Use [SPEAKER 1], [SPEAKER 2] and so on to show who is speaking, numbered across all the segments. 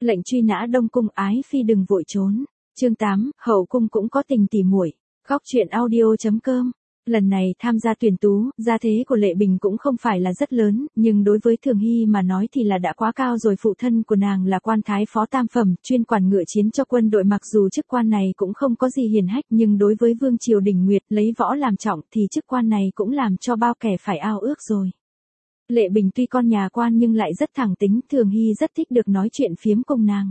[SPEAKER 1] Lệnh truy nã Đông Cung, ái phi đừng vội trốn. Chương 8, hậu cung cũng có tình tỉ muội. Góc truyện audio.com. Lần này tham gia tuyển tú, gia thế của Lệ Bình cũng không phải là rất lớn, nhưng đối với Thường Hy mà nói thì là đã quá cao rồi. Phụ thân của nàng là quan thái phó tam phẩm, chuyên quản ngựa chiến cho quân đội, mặc dù chức quan này cũng không có gì hiển hách, nhưng đối với vương triều Đình Nguyệt lấy võ làm trọng thì chức quan này cũng làm cho bao kẻ phải ao ước rồi. Lệ Bình tuy con nhà quan nhưng lại rất thẳng tính, Thường Hy rất thích được nói chuyện phiếm cùng nàng.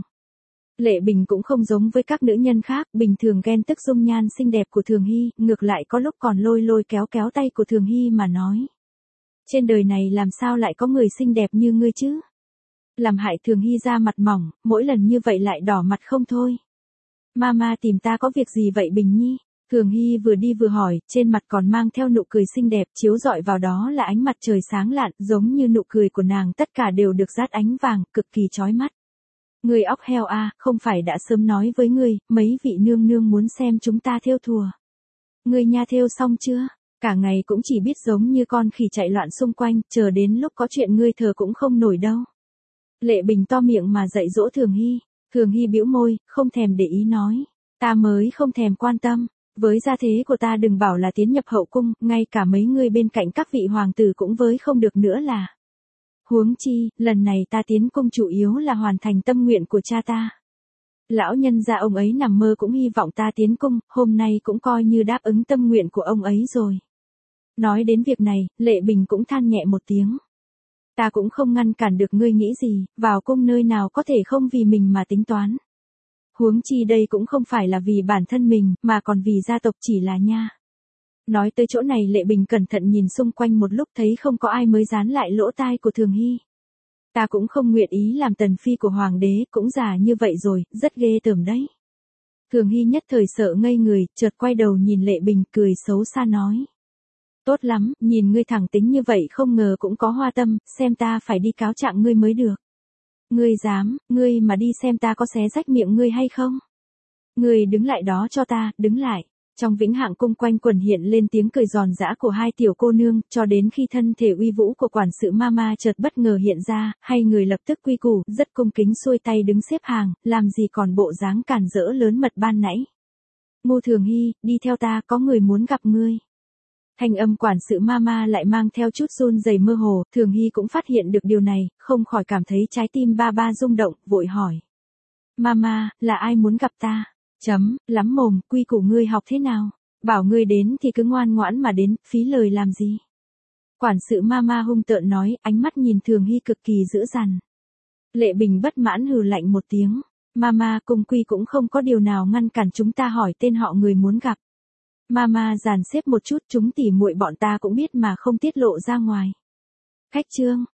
[SPEAKER 1] Lệ Bình cũng không giống với các nữ nhân khác, bình thường ghen tức dung nhan xinh đẹp của Thường Hy, ngược lại có lúc còn lôi lôi kéo kéo tay của Thường Hy mà nói. Trên đời này làm sao lại có người xinh đẹp như ngươi chứ? Làm hại Thường Hy ra mặt mỏng, mỗi lần như vậy lại đỏ mặt không thôi. Mama tìm ta có việc gì vậy Bình Nhi? Thường Hy vừa đi vừa hỏi, trên mặt còn mang theo nụ cười xinh đẹp, chiếu rọi vào đó là ánh mặt trời sáng lạn, giống như nụ cười của nàng tất cả đều được dát ánh vàng, cực kỳ chói mắt. Ngươi óc heo a, không phải đã sớm nói với ngươi, mấy vị nương nương muốn xem chúng ta thêu thùa. Ngươi nha thêu xong chưa? Cả ngày cũng chỉ biết giống như con khỉ chạy loạn xung quanh, chờ đến lúc có chuyện ngươi thờ cũng không nổi đâu. Lệ Bình to miệng mà dạy dỗ Thường Hy. Thường Hy bĩu môi, không thèm để ý nói. Ta mới không thèm quan tâm. Với gia thế của ta đừng bảo là tiến nhập hậu cung, ngay cả mấy người bên cạnh các vị hoàng tử cũng với không được nữa là. Huống chi, lần này ta tiến cung chủ yếu là hoàn thành tâm nguyện của cha ta. Lão nhân gia ông ấy nằm mơ cũng hy vọng ta tiến cung, hôm nay cũng coi như đáp ứng tâm nguyện của ông ấy rồi. Nói đến việc này, Lệ Bình cũng than nhẹ một tiếng. Ta cũng không ngăn cản được ngươi nghĩ gì, vào cung nơi nào có thể không vì mình mà tính toán. Huống chi đây cũng không phải là vì bản thân mình, mà còn vì gia tộc chỉ là nha. Nói tới chỗ này Lệ Bình cẩn thận nhìn xung quanh một lúc thấy không có ai mới dán lại lỗ tai của Thường Hy. Ta cũng không nguyện ý làm tần phi của hoàng đế, cũng già như vậy rồi, rất ghê tởm đấy. Thường Hy nhất thời sợ ngây người, chợt quay đầu nhìn Lệ Bình cười xấu xa nói. Tốt lắm, nhìn ngươi thẳng tính như vậy không ngờ cũng có hoa tâm, xem ta phải đi cáo trạng ngươi mới được. Ngươi dám, ngươi mà đi xem ta có xé rách miệng ngươi hay không? Ngươi đứng lại đó cho ta, đứng lại. Trong Vĩnh Hạng cung quanh quẩn hiện lên tiếng cười giòn giã của hai tiểu cô nương, cho đến khi thân thể uy vũ của quản sự Mama chợt bất ngờ hiện ra, hai người lập tức quy củ, rất cung kính xuôi tay đứng xếp hàng, làm gì còn bộ dáng cản rỡ lớn mật ban nãy. Ngô Thường Hy, đi theo ta, có người muốn gặp ngươi. Thanh âm quản sự Mama lại mang theo chút run rẩy mơ hồ, Thường Hy cũng phát hiện được điều này, không khỏi cảm thấy trái tim ba ba rung động, vội hỏi. Mama, là ai muốn gặp ta? Lắm mồm, quy củ ngươi học thế nào? Bảo ngươi đến thì cứ ngoan ngoãn mà đến, phí lời làm gì? Quản sự Mama hung tợn nói, ánh mắt nhìn Thường Hy cực kỳ dữ dằn. Lệ Bình bất mãn hừ lạnh một tiếng. Mama, cung quy cũng không có điều nào ngăn cản chúng ta hỏi tên họ người muốn gặp. Mama dàn xếp một chút, chúng tỉ muội bọn ta cũng biết mà không tiết lộ ra ngoài. Khách trương,